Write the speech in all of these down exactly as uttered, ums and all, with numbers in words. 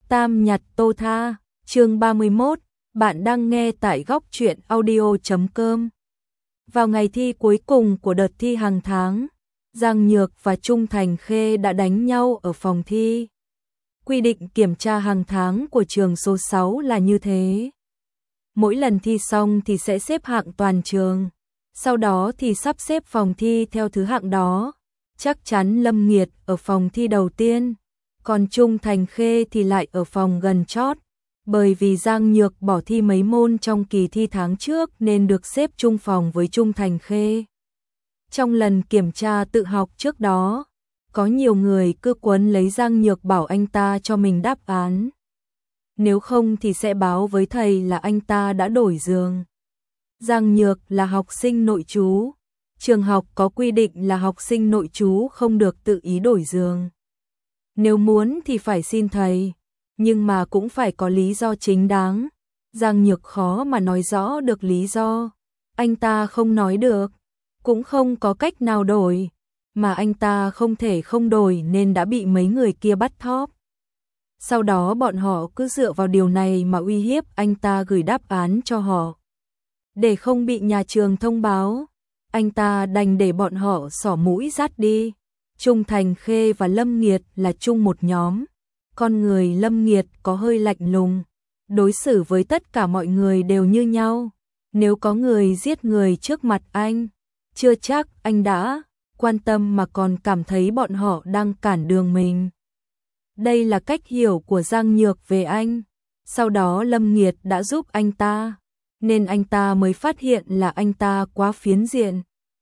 Tam nhật tô tha, chương ba mươi mốt, bạn đang nghe tại góc truyện audio chấm com. Vào ngày thi cuối cùng của đợt thi hàng tháng, Giang Nhược và Trung Thành Khê đã đánh nhau ở phòng thi. Quy định kiểm tra hàng tháng của trường số sáu là như thế. Mỗi lần thi xong thì sẽ xếp hạng toàn trường, sau đó thì sắp xếp phòng thi theo thứ hạng đó. Chắc chắn Lâm Nghiệt ở phòng thi đầu tiên, còn Trung Thành Khê thì lại ở phòng gần chót, bởi vì Giang Nhược bỏ thi mấy môn trong kỳ thi tháng trước nên được xếp chung phòng với Trung Thành Khê. Trong lần kiểm tra tự học trước đó, có nhiều người cứ quấn lấy Giang Nhược bảo anh ta cho mình đáp án. Nếu không thì sẽ báo với thầy là anh ta đã đổi giường. Giang Nhược là học sinh nội trú. Trường học có quy định là học sinh nội trú không được tự ý đổi giường. Nếu muốn thì phải xin thầy, nhưng mà cũng phải có lý do chính đáng. Giang Nhược khó mà nói rõ được lý do. Anh ta không nói được, cũng không có cách nào đổi, mà anh ta không thể không đổi nên đã bị mấy người kia bắt thóp. Sau đó bọn họ cứ dựa vào điều này mà uy hiếp anh ta gửi đáp án cho họ. Để không bị nhà trường thông báo, anh ta đành để bọn họ xỏ mũi dắt đi. Trung Thành Khê và Lâm Nghiệt là chung một nhóm. Con người Lâm Nghiệt có hơi lạnh lùng, đối xử với tất cả mọi người đều như nhau. Nếu có người giết người trước mặt anh, chưa chắc anh đã quan tâm mà còn cảm thấy bọn họ đang cản đường mình. Đây là cách hiểu của Giang Nhược về anh. Sau đó Lâm Nghiệt đã giúp anh ta, nên anh ta mới phát hiện là anh ta quá phiến diện.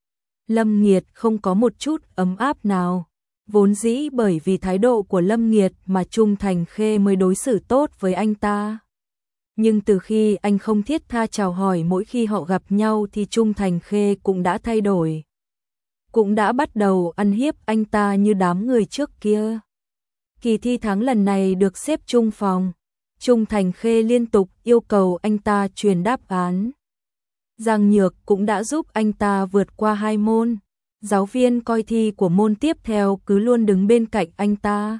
Lâm Nghiệt không có một chút ấm áp nào. Vốn dĩ bởi vì thái độ của Lâm Nghiệt mà Trung Thành Khê mới đối xử tốt với anh ta. Nhưng từ khi anh không thiết tha chào hỏi mỗi khi họ gặp nhau thì Trung Thành Khê cũng đã thay đổi. Cũng đã bắt đầu ăn hiếp anh ta như đám người trước kia. Kỳ thi tháng lần này được xếp chung phòng. Trung Thành Khê liên tục yêu cầu anh ta truyền đáp án. Giang Nhược cũng đã giúp anh ta vượt qua hai môn. Giáo viên coi thi của môn tiếp theo cứ luôn đứng bên cạnh anh ta.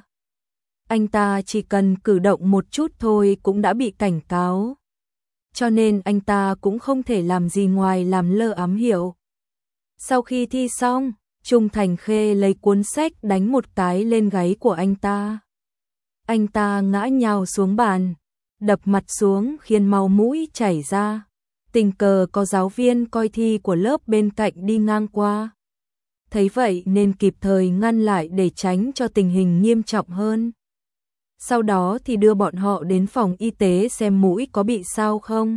Anh ta chỉ cần cử động một chút thôi cũng đã bị cảnh cáo. Cho nên anh ta cũng không thể làm gì ngoài làm lơ ám hiệu. Sau khi thi xong, Trung Thành Khê lấy cuốn sách đánh một cái lên gáy của anh ta. Anh ta ngã nhào xuống bàn, đập mặt xuống khiến máu mũi chảy ra. Tình cờ có giáo viên coi thi của lớp bên cạnh đi ngang qua. Thấy vậy nên kịp thời ngăn lại để tránh cho tình hình nghiêm trọng hơn. Sau đó thì đưa bọn họ đến phòng y tế xem mũi có bị sao không.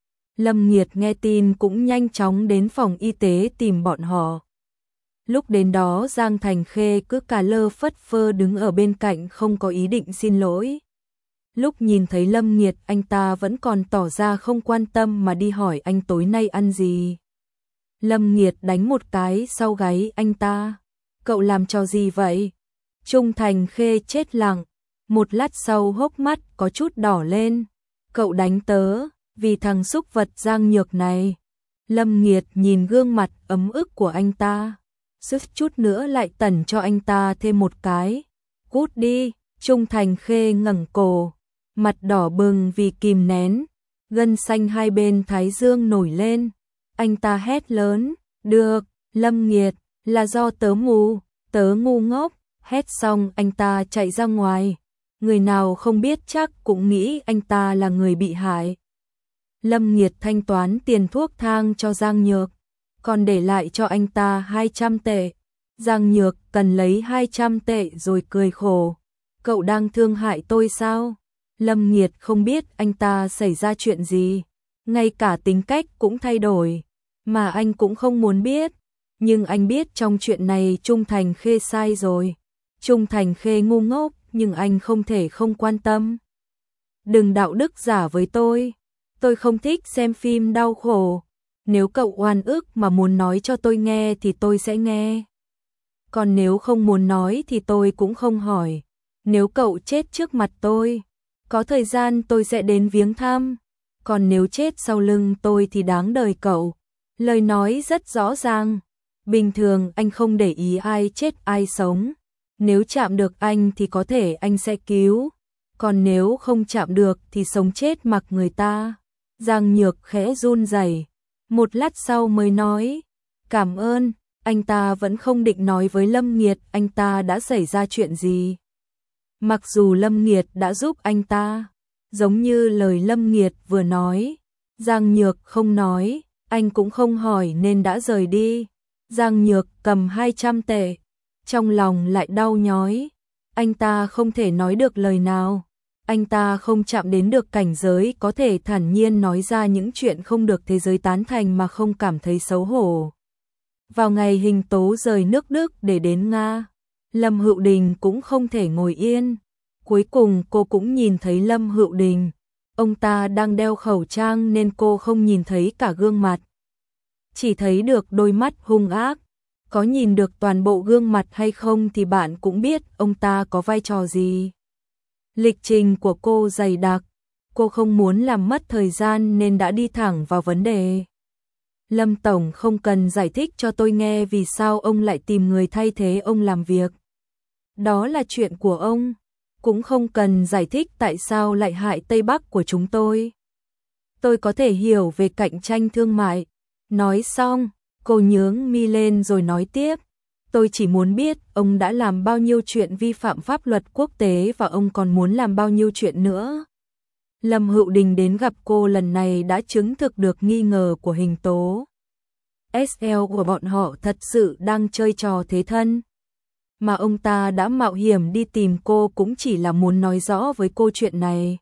Lâm Nghiệt nghe tin cũng nhanh chóng đến phòng y tế tìm bọn họ. Lúc đến đó Giang Thành Khê cứ cà lơ phất phơ đứng ở bên cạnh không có ý định xin lỗi. Lúc nhìn thấy Lâm Nghiệt anh ta vẫn còn tỏ ra không quan tâm mà đi hỏi anh tối nay ăn gì. Lâm Nghiệt đánh một cái sau gáy anh ta. Cậu làm trò gì vậy? Trung Thành Khê chết lặng. Một lát sau hốc mắt có chút đỏ lên. Cậu đánh tớ, vì thằng xúc vật Giang Nhược này. Lâm Nghiệt nhìn gương mặt ấm ức của anh ta. Sức chút nữa lại tẩn cho anh ta thêm một cái. Cút đi. Trung Thành Khê ngẩng cổ, mặt đỏ bừng vì kìm nén. Gân xanh hai bên thái dương nổi lên. Anh ta hét lớn, được, Lâm Nghiệt, là do tớ mù, tớ ngu ngốc. Hét xong anh ta chạy ra ngoài. Người nào không biết chắc cũng nghĩ anh ta là người bị hại. Lâm Nghiệt thanh toán tiền thuốc thang cho Giang Nhược, còn để lại cho anh ta hai trăm tệ. Giang Nhược cần lấy hai trăm tệ rồi cười khổ. Cậu đang thương hại tôi sao? Lâm Nghiệt không biết anh ta xảy ra chuyện gì. Ngay cả tính cách cũng thay đổi. Mà anh cũng không muốn biết. Nhưng anh biết trong chuyện này Trung Thành Khê sai rồi. Trung Thành Khê ngu ngốc, nhưng anh không thể không quan tâm. Đừng đạo đức giả với tôi. Tôi không thích xem phim đau khổ. Nếu cậu oan ức mà muốn nói cho tôi nghe thì tôi sẽ nghe. Còn nếu không muốn nói thì tôi cũng không hỏi. Nếu cậu chết trước mặt tôi, có thời gian tôi sẽ đến viếng thăm. Còn nếu chết sau lưng tôi thì đáng đời cậu. Lời nói rất rõ ràng. Bình thường anh không để ý ai chết ai sống. Nếu chạm được anh thì có thể anh sẽ cứu. còn nếu không chạm được thì sống chết mặc người ta. Giang Nhược khẽ run rẩy, một lát sau mới nói, cảm ơn. Anh ta vẫn không định nói với Lâm Nghiệt anh ta đã xảy ra chuyện gì. Mặc dù Lâm Nghiệt đã giúp anh ta, giống như lời Lâm Nghiệt vừa nói, Giang Nhược không nói, anh cũng không hỏi nên đã rời đi. Giang Nhược cầm hai trăm tệ, trong lòng lại đau nhói, anh ta không thể nói được lời nào. Anh ta không chạm đến được cảnh giới có thể thản nhiên nói ra những chuyện không được thế giới tán thành mà không cảm thấy xấu hổ. Vào ngày Hình Tố rời nước Đức để đến Nga, Lâm Hữu Đình cũng không thể ngồi yên. Cuối cùng cô cũng nhìn thấy Lâm Hữu Đình. Ông ta đang đeo khẩu trang nên cô không nhìn thấy cả gương mặt. Chỉ thấy được đôi mắt hung ác. Có nhìn được toàn bộ gương mặt hay không thì bạn cũng biết ông ta có vai trò gì. Lịch trình của cô dày đặc. Cô không muốn làm mất thời gian nên đã đi thẳng vào vấn đề. Lâm Tổng không cần giải thích cho tôi nghe vì sao ông lại tìm người thay thế ông làm việc. Đó là chuyện của ông. Cũng không cần giải thích tại sao lại hại Tây Bắc của chúng tôi. Tôi có thể hiểu về cạnh tranh thương mại. Nói xong, cô nhướng mi lên rồi nói tiếp. Tôi chỉ muốn biết ông đã làm bao nhiêu chuyện vi phạm pháp luật quốc tế và ông còn muốn làm bao nhiêu chuyện nữa. Lâm Hữu Đình đến gặp cô lần này đã chứng thực được nghi ngờ của Hình Tố. ét lờ của bọn họ thật sự đang chơi trò thế thân. Mà ông ta đã mạo hiểm đi tìm cô cũng chỉ là muốn nói rõ với cô chuyện này.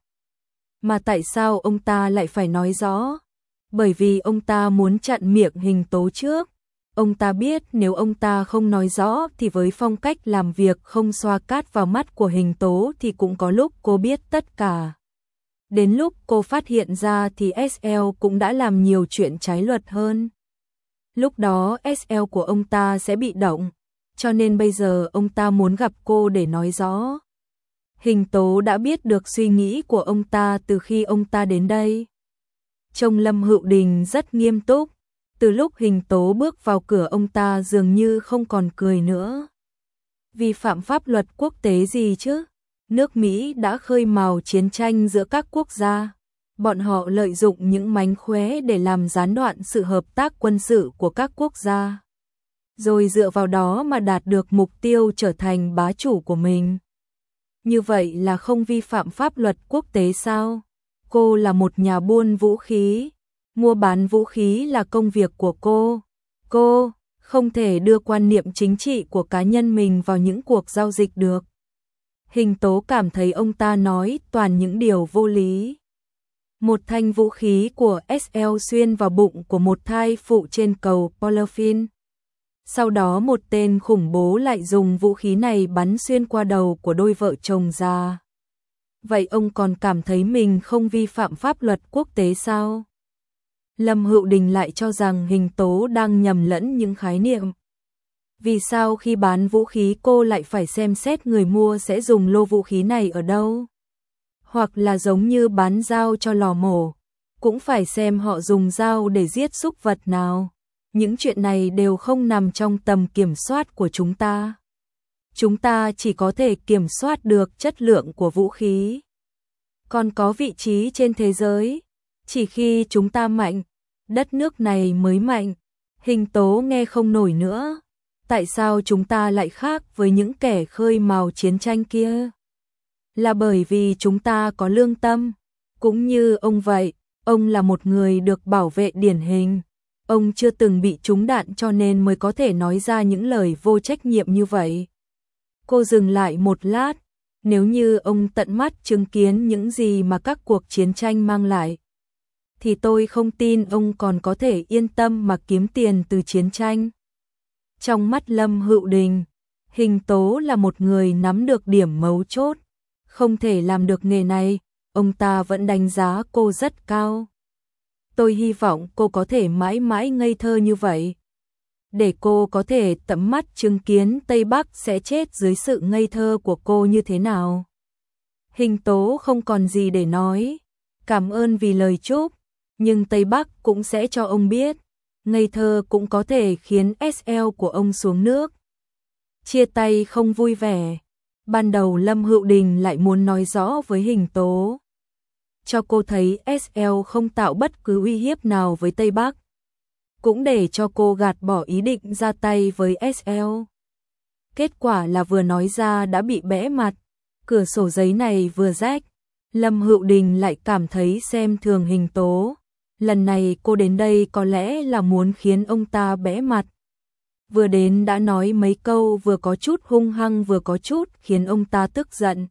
Mà tại sao ông ta lại phải nói rõ? Bởi vì ông ta muốn chặn miệng Hình Tố trước. Ông ta biết nếu ông ta không nói rõ thì với phong cách làm việc không xoa cát vào mắt của Hình Tố thì cũng có lúc cô biết tất cả. Đến lúc cô phát hiện ra thì ét lờ cũng đã làm nhiều chuyện trái luật hơn. Lúc đó ét lờ của ông ta sẽ bị động, cho nên bây giờ ông ta muốn gặp cô để nói rõ. Hình Tố đã biết được suy nghĩ của ông ta từ khi ông ta đến đây. Trông Lâm Hữu Đình rất nghiêm túc, từ lúc Hình Tố bước vào cửa ông ta dường như không còn cười nữa. Vi phạm pháp luật quốc tế gì chứ? Nước Mỹ đã khơi mào chiến tranh giữa các quốc gia. Bọn họ lợi dụng những mánh khóe để làm gián đoạn sự hợp tác quân sự của các quốc gia. Rồi dựa vào đó mà đạt được mục tiêu trở thành bá chủ của mình. Như vậy là không vi phạm pháp luật quốc tế sao? Cô là một nhà buôn vũ khí. Mua bán vũ khí là công việc của cô. Cô không thể đưa quan niệm chính trị của cá nhân mình vào những cuộc giao dịch được. Hình Tố cảm thấy ông ta nói toàn những điều vô lý. Một thanh vũ khí của ét lờ xuyên vào bụng của một thai phụ trên cầu Polofin. Sau đó một tên khủng bố lại dùng vũ khí này bắn xuyên qua đầu của đôi vợ chồng già. Vậy ông còn cảm thấy mình không vi phạm pháp luật quốc tế sao? Lâm Hữu Đình lại cho rằng Hình Tố đang nhầm lẫn những khái niệm. Vì sao khi bán vũ khí cô lại phải xem xét người mua sẽ dùng lô vũ khí này ở đâu? Hoặc là giống như bán dao cho lò mổ, cũng phải xem họ dùng dao để giết súc vật nào. Những chuyện này đều không nằm trong tầm kiểm soát của chúng ta. Chúng ta chỉ có thể kiểm soát được chất lượng của vũ khí. Còn có vị trí trên thế giới, chỉ khi chúng ta mạnh, đất nước này mới mạnh. Hình Tố nghe không nổi nữa. Tại sao chúng ta lại khác với những kẻ khơi mào chiến tranh kia? Là bởi vì chúng ta có lương tâm. Cũng như ông vậy, ông là một người được bảo vệ điển hình. Ông chưa từng bị trúng đạn cho nên mới có thể nói ra những lời vô trách nhiệm như vậy. Cô dừng lại một lát. Nếu như ông tận mắt chứng kiến những gì mà các cuộc chiến tranh mang lại, thì tôi không tin ông còn có thể yên tâm mà kiếm tiền từ chiến tranh. Trong mắt Lâm Hữu Đình, Hình Tố là một người nắm được điểm mấu chốt. Không thể làm được nghề này, ông ta vẫn đánh giá cô rất cao. Tôi hy vọng cô có thể mãi mãi ngây thơ như vậy. Để cô có thể tận mắt chứng kiến Tây Bắc sẽ chết dưới sự ngây thơ của cô như thế nào. Hình Tố không còn gì để nói. Cảm ơn vì lời chúc, nhưng Tây Bắc cũng sẽ cho ông biết. Ngây thơ cũng có thể khiến ét lờ của ông xuống nước. Chia tay không vui vẻ. Ban đầu Lâm Hữu Đình lại muốn nói rõ với Hình Tố, cho cô thấy ét lờ không tạo bất cứ uy hiếp nào với Tây Bắc, cũng để cho cô gạt bỏ ý định ra tay với ét lờ. Kết quả là vừa nói ra đã bị bẽ mặt, cửa sổ giấy này vừa rách, Lâm Hữu Đình lại cảm thấy xem thường Hình Tố. Lần này cô đến đây có lẽ là muốn khiến ông ta bẽ mặt. Vừa đến đã nói mấy câu vừa có chút hung hăng vừa có chút khiến ông ta tức giận.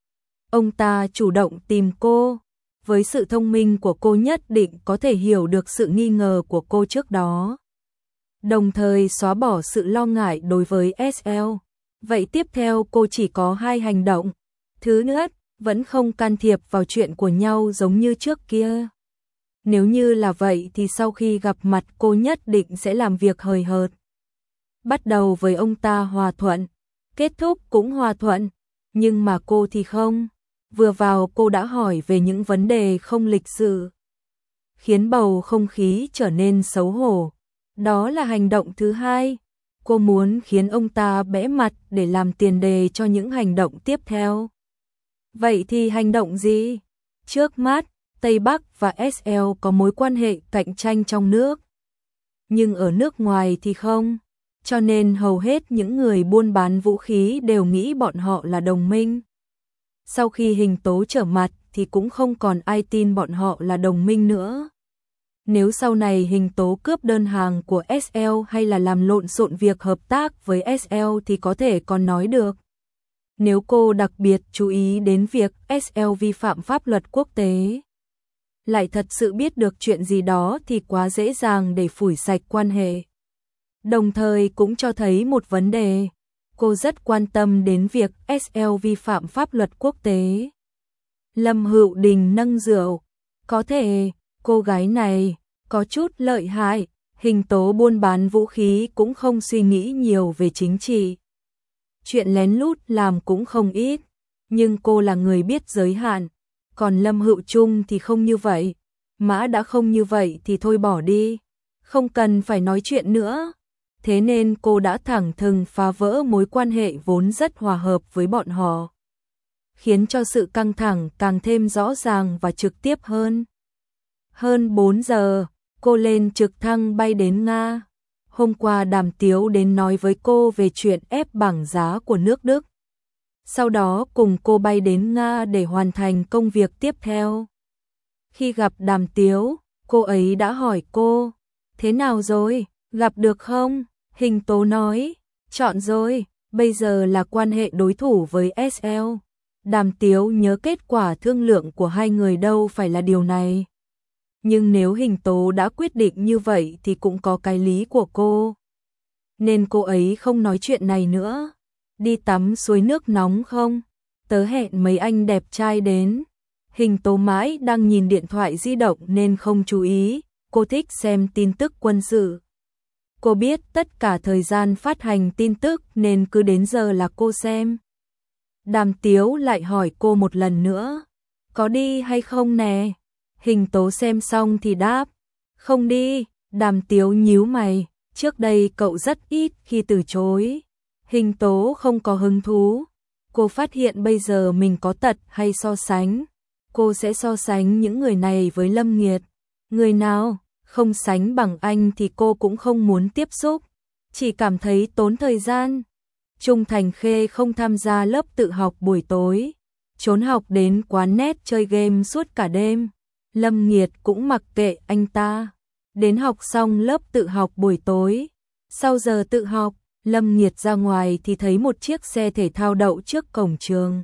Ông ta chủ động tìm cô, với sự thông minh của cô nhất định có thể hiểu được sự nghi ngờ của cô trước đó, đồng thời xóa bỏ sự lo ngại đối với ét lờ. Vậy tiếp theo cô chỉ có hai hành động. Thứ nhất, vẫn không can thiệp vào chuyện của nhau giống như trước kia. Nếu như là vậy thì sau khi gặp mặt cô nhất định sẽ làm việc hời hợt. Bắt đầu với ông ta hòa thuận, kết thúc cũng hòa thuận, nhưng mà cô thì không. Vừa vào cô đã hỏi về những vấn đề không lịch sự, khiến bầu không khí trở nên xấu hổ. Đó là hành động thứ hai. Cô muốn khiến ông ta bẽ mặt để làm tiền đề cho những hành động tiếp theo. Vậy thì hành động gì? Trước mắt, Tây Bắc và ét lờ có mối quan hệ cạnh tranh trong nước, nhưng ở nước ngoài thì không. Cho nên hầu hết những người buôn bán vũ khí đều nghĩ bọn họ là đồng minh. Sau khi Hình Tố trở mặt thì cũng không còn ai tin bọn họ là đồng minh nữa. Nếu sau này Hình Tố cướp đơn hàng của ét lờ hay là làm lộn xộn việc hợp tác với ét lờ thì có thể còn nói được. Nếu cô đặc biệt chú ý đến việc ét lờ vi phạm pháp luật quốc tế, lại thật sự biết được chuyện gì đó thì quá dễ dàng để phủi sạch quan hệ. Đồng thời cũng cho thấy một vấn đề, cô rất quan tâm đến việc ét lờ vi phạm pháp luật quốc tế. Lâm Hữu Đình nâng rượu, có thể cô gái này có chút lợi hại. Hình Tố buôn bán vũ khí cũng không suy nghĩ nhiều về chính trị, chuyện lén lút làm cũng không ít, nhưng cô là người biết giới hạn, còn Lâm Hữu Trung thì không như vậy. Mã đã không như vậy thì thôi bỏ đi, không cần phải nói chuyện nữa. Thế nên cô đã thẳng thừng phá vỡ mối quan hệ vốn rất hòa hợp với bọn họ, khiến cho sự căng thẳng càng thêm rõ ràng và trực tiếp hơn. Hơn bốn giờ, cô lên trực thăng bay đến Nga. Hôm qua Đàm Tiếu đến nói với cô về chuyện ép bảng giá của nước Đức. Sau đó cùng cô bay đến Nga để hoàn thành công việc tiếp theo. Khi gặp Đàm Tiếu, cô ấy đã hỏi cô, thế nào rồi, gặp được không? Hình Tố nói, chọn rồi, bây giờ là quan hệ đối thủ với ét lờ. Đàm Tiếu nhớ kết quả thương lượng của hai người đâu phải là điều này. Nhưng nếu Hình Tố đã quyết định như vậy thì cũng có cái lý của cô. Nên cô ấy không nói chuyện này nữa. Đi tắm suối nước nóng không? Tớ hẹn mấy anh đẹp trai đến. Hình Tố mãi đang nhìn điện thoại di động nên không chú ý. Cô thích xem tin tức quân sự. Cô biết tất cả thời gian phát hành tin tức nên cứ đến giờ là cô xem. Đàm Tiếu lại hỏi cô một lần nữa, có đi hay không nè? Hình Tố xem xong thì đáp, không đi. Đàm Tiếu nhíu mày, trước đây cậu rất ít khi từ chối. Hình Tố không có hứng thú. Cô phát hiện bây giờ mình có tật hay so sánh. Cô sẽ so sánh những người này với Lâm Nghiệt. Người nào không sánh bằng anh thì cô cũng không muốn tiếp xúc, chỉ cảm thấy tốn thời gian. Trung Thành Khê không tham gia lớp tự học buổi tối, trốn học đến quán net chơi game suốt cả đêm. Lâm Nghiệt cũng mặc kệ anh ta. Đến học xong lớp tự học buổi tối, sau giờ tự học, Lâm Nghiệt ra ngoài thì thấy một chiếc xe thể thao đậu trước cổng trường.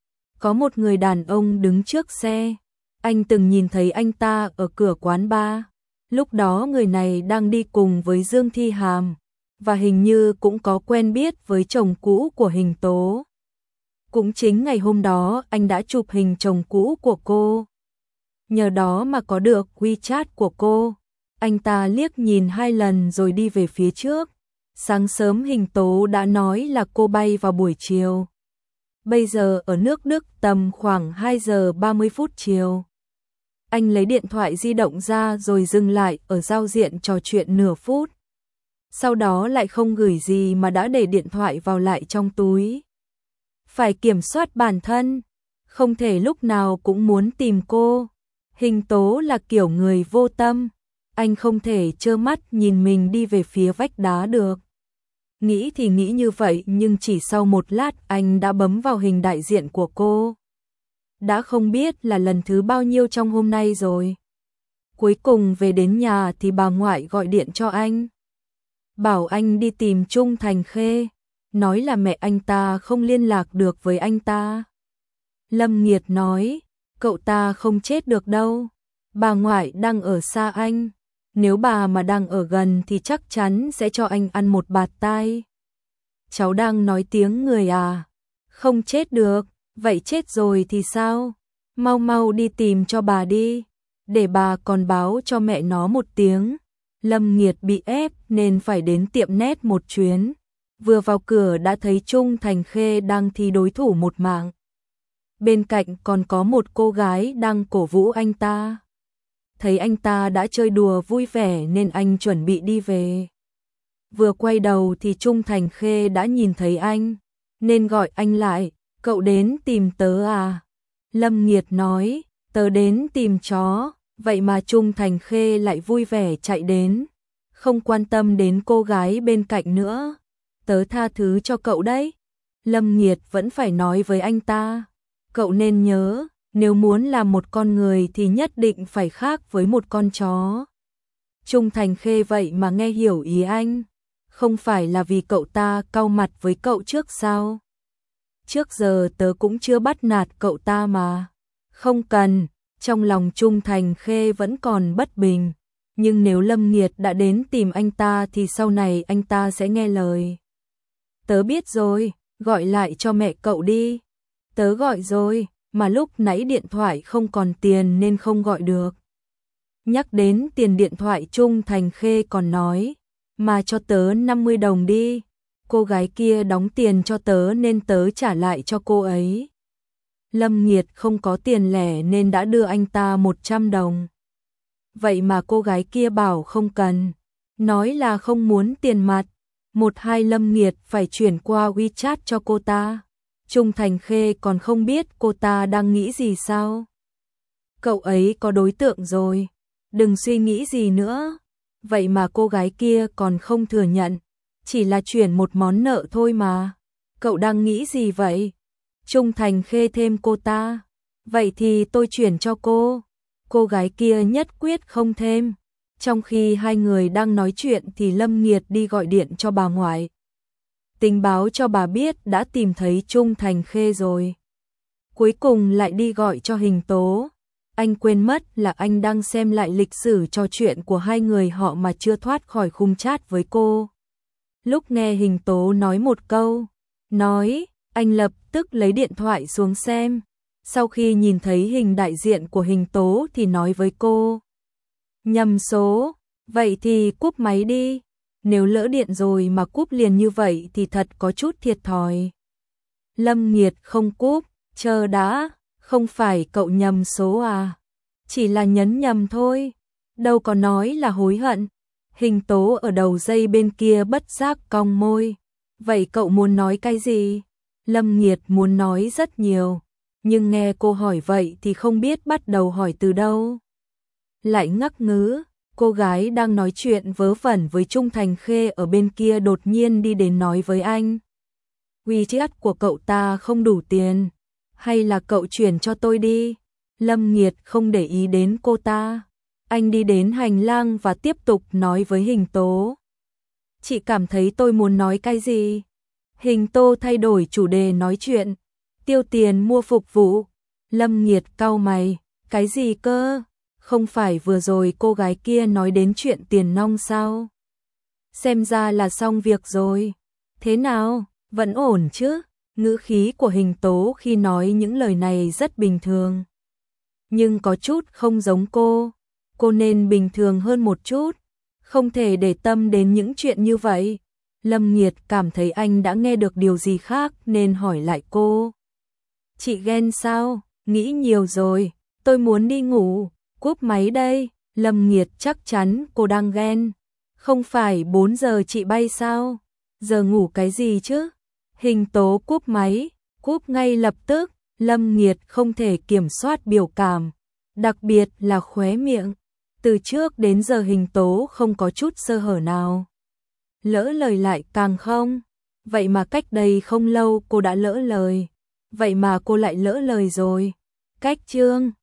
Có một người đàn ông đứng trước xe. Anh từng nhìn thấy anh ta ở cửa quán bar. Lúc đó người này đang đi cùng với Dương Thi Hàm, và hình như cũng có quen biết với chồng cũ của Hình Tố. Cũng chính ngày hôm đó anh đã chụp hình chồng cũ của cô. Nhờ đó mà có được WeChat của cô. Anh ta liếc nhìn hai lần rồi đi về phía trước. Sáng sớm Hình Tố đã nói là cô bay vào buổi chiều. Bây giờ ở nước Đức tầm khoảng hai giờ ba mươi phút chiều. Anh lấy điện thoại di động ra rồi dừng lại ở giao diện trò chuyện nửa phút. Sau đó lại không gửi gì mà đã để điện thoại vào lại trong túi. phải kiểm soát bản thân, không thể lúc nào cũng muốn tìm cô. Hình Tố là kiểu người vô tâm, anh không thể trơ mắt nhìn mình đi về phía vách đá được. Nghĩ thì nghĩ như vậy nhưng chỉ sau một lát anh đã bấm vào hình đại diện của cô. Đã không biết là lần thứ bao nhiêu trong hôm nay rồi. Cuối cùng về đến nhà thì bà ngoại gọi điện cho anh. Bảo anh đi tìm Trung Thành Khê, nói là mẹ anh ta không liên lạc được với anh ta. Lâm Nghiệt nói, cậu ta không chết được đâu. Bà ngoại đang ở xa anh. Nếu bà mà đang ở gần thì chắc chắn sẽ cho anh ăn một bạt tai. Cháu đang nói tiếng người à? Không chết được, vậy chết rồi thì sao? Mau mau đi tìm cho bà đi, để bà còn báo cho mẹ nó một tiếng. Lâm Nghiệt bị ép nên phải đến tiệm nét một chuyến. Vừa vào cửa đã thấy Trung Thành Khê đang thi đối thủ một mạng. Bên cạnh còn có một cô gái đang cổ vũ anh ta. Thấy anh ta đã chơi đùa vui vẻ nên anh chuẩn bị đi về. Vừa quay đầu thì Trung Thành Khê đã nhìn thấy anh, nên gọi anh lại, cậu đến tìm tớ à? Lâm Nghiệt nói, tớ đến tìm chó, vậy mà Trung Thành Khê lại vui vẻ chạy đến, không quan tâm đến cô gái bên cạnh nữa. Tớ tha thứ cho cậu đấy. Lâm Nghiệt vẫn phải nói với anh ta, cậu nên nhớ, nếu muốn làm một con người thì nhất định phải khác với một con chó. Trung Thành Khê vậy mà nghe hiểu ý anh, không phải là vì cậu ta cau mặt với cậu trước sao? Trước giờ tớ cũng chưa bắt nạt cậu ta mà. Không cần, trong lòng Trung Thành Khê vẫn còn bất bình, nhưng nếu Lâm Nghiệt đã đến tìm anh ta thì sau này anh ta sẽ nghe lời. Tớ biết rồi, gọi lại cho mẹ cậu đi. Tớ gọi rồi, mà lúc nãy điện thoại không còn tiền nên không gọi được. Nhắc đến tiền điện thoại Trung Thành Khê còn nói, mà cho tớ năm mươi đồng đi. Cô gái kia đóng tiền cho tớ nên tớ trả lại cho cô ấy. Lâm Nghiệt không có tiền lẻ nên đã đưa anh ta một trăm đồng. Vậy mà cô gái kia bảo không cần, nói là không muốn tiền mặt. Một hai Lâm Nghiệt phải chuyển qua WeChat cho cô ta. Trung Thành Khê còn không biết cô ta đang nghĩ gì sao? Cậu ấy có đối tượng rồi, đừng suy nghĩ gì nữa. Vậy mà cô gái kia còn không thừa nhận, chỉ là chuyển một món nợ thôi mà. Cậu đang nghĩ gì vậy? Trung Thành Khê thêm cô ta. Vậy thì tôi chuyển cho cô. Cô gái kia nhất quyết không thêm. Trong khi hai người đang nói chuyện thì Lâm Nghiệt đi gọi điện cho bà ngoại. Tình báo cho bà biết đã tìm thấy Trung Thành Khê rồi. Cuối cùng lại đi gọi cho Hình Tố. Anh quên mất là anh đang xem lại lịch sử trò chuyện của hai người họ mà chưa thoát khỏi khung chat với cô. Lúc nghe Hình Tố nói một câu, nói, anh lập tức lấy điện thoại xuống xem. Sau khi nhìn thấy hình đại diện của Hình Tố thì nói với cô, nhầm số, vậy thì cúp máy đi. Nếu lỡ điện rồi mà cúp liền như vậy thì thật có chút thiệt thòi. Lâm Nghiệt không cúp, chờ đã, không phải cậu nhầm số à? Chỉ là nhấn nhầm thôi, đâu có nói là hối hận. Hình Tố ở đầu dây bên kia bất giác cong môi. Vậy cậu muốn nói cái gì? Lâm Nghiệt muốn nói rất nhiều, nhưng nghe cô hỏi vậy thì không biết bắt đầu hỏi từ đâu. Lại ngắc ngứ, cô gái đang nói chuyện vớ vẩn với Trung Thành Khê ở bên kia đột nhiên đi đến nói với anh. WeChat của cậu ta không đủ tiền, hay là cậu chuyển cho tôi đi? Lâm Nghiệt không để ý đến cô ta. Anh đi đến hành lang và tiếp tục nói với Hình Tố. Chị cảm thấy tôi muốn nói cái gì? Hình Tố thay đổi chủ đề nói chuyện. Tiêu tiền mua phục vụ. Lâm Nghiệt cau mày. Cái gì cơ? Không phải vừa rồi cô gái kia nói đến chuyện tiền nong sao? Xem ra là xong việc rồi. Thế nào? Vẫn ổn chứ? Ngữ khí của Hình Tố khi nói những lời này rất bình thường. Nhưng có chút không giống cô. Cô nên bình thường hơn một chút. Không thể để tâm đến những chuyện như vậy. Lâm Nghiệt cảm thấy anh đã nghe được điều gì khác nên hỏi lại cô. Chị ghen sao? Nghĩ nhiều rồi. Tôi muốn đi ngủ. Cúp máy đây. Lâm Nghiệt chắc chắn cô đang ghen. Không phải bốn giờ chị bay sao? Giờ ngủ cái gì chứ? Hình Tố cúp máy. Cúp ngay lập tức, Lâm Nghiệt không thể kiểm soát biểu cảm, đặc biệt là khóe miệng. Từ trước đến giờ Hình Tố không có chút sơ hở nào. Lỡ lời lại càng không. Vậy mà cách đây không lâu cô đã lỡ lời. Vậy mà cô lại lỡ lời rồi. Cách chương